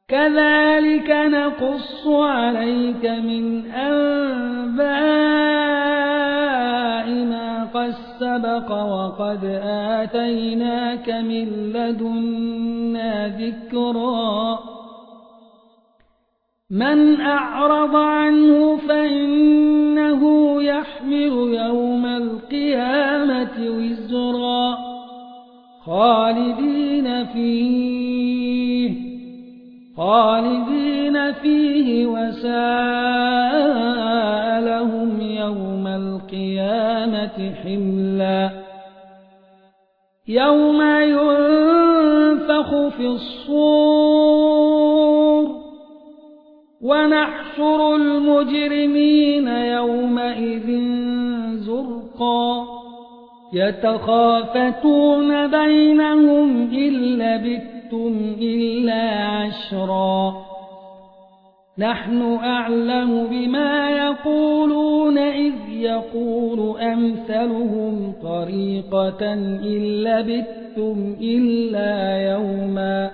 كذلك نقص عليك من أنباء ما قد سبق وقد آتيناك من لدنا ذكرا من أعرض عنه فإنه يحمل يوم القيامة وزرا خالدين فيه وساء لهم يوم القيامة حملا يوم ينفخ في الصور ونحشر المجرمين يومئذ زرقا يتخافتون بينهم إن لبثتم إلا عشرا نحن أعلم بما يقولون إذ يقول أمثلهم طريقة إن لبثتم إلا يوما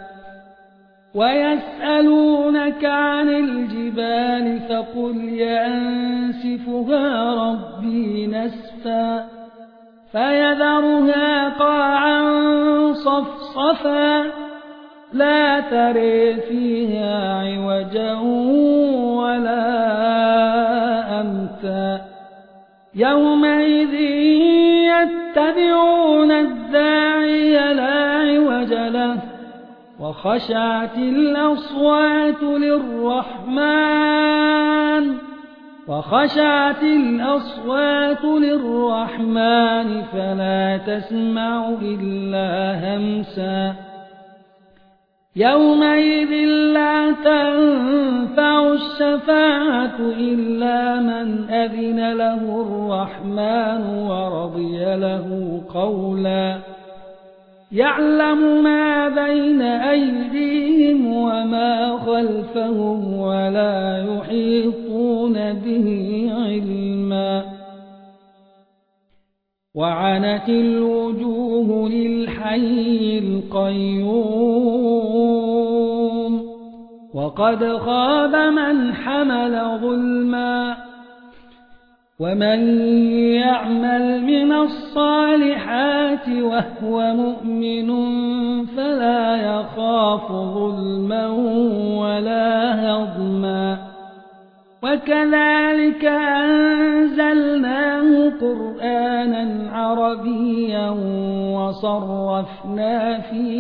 ويسألونك عن الجبال فقل ينسفها ربي نسفا فيذرها قاعا صفصفا لا ترى فيها عوجا ولا أمتا يومئذ يتبعون الداعي لا عوج له وخشعت الأصوات للرحمن فلا تسمع إلا همسا يومئذ لا تنفع الشفاعة إلا من أذن له الرحمن ورضي له قولا يعلم ما بين أيديهم وما خلفهم ولا يحيطون به علما وعنت الوجوه للحي القيوم وقد خاب من حمل ظلما ومن يعمل من الصالحات وهو مؤمن فلا يخاف ظلما ولا هضما وكذلك أنزلناه قرآنا عربيا وصرفنا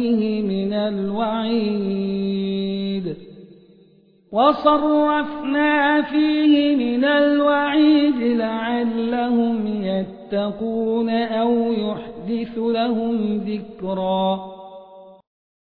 فيه من الوعيد لعلهم يتقون أو يحدث لهم ذكرا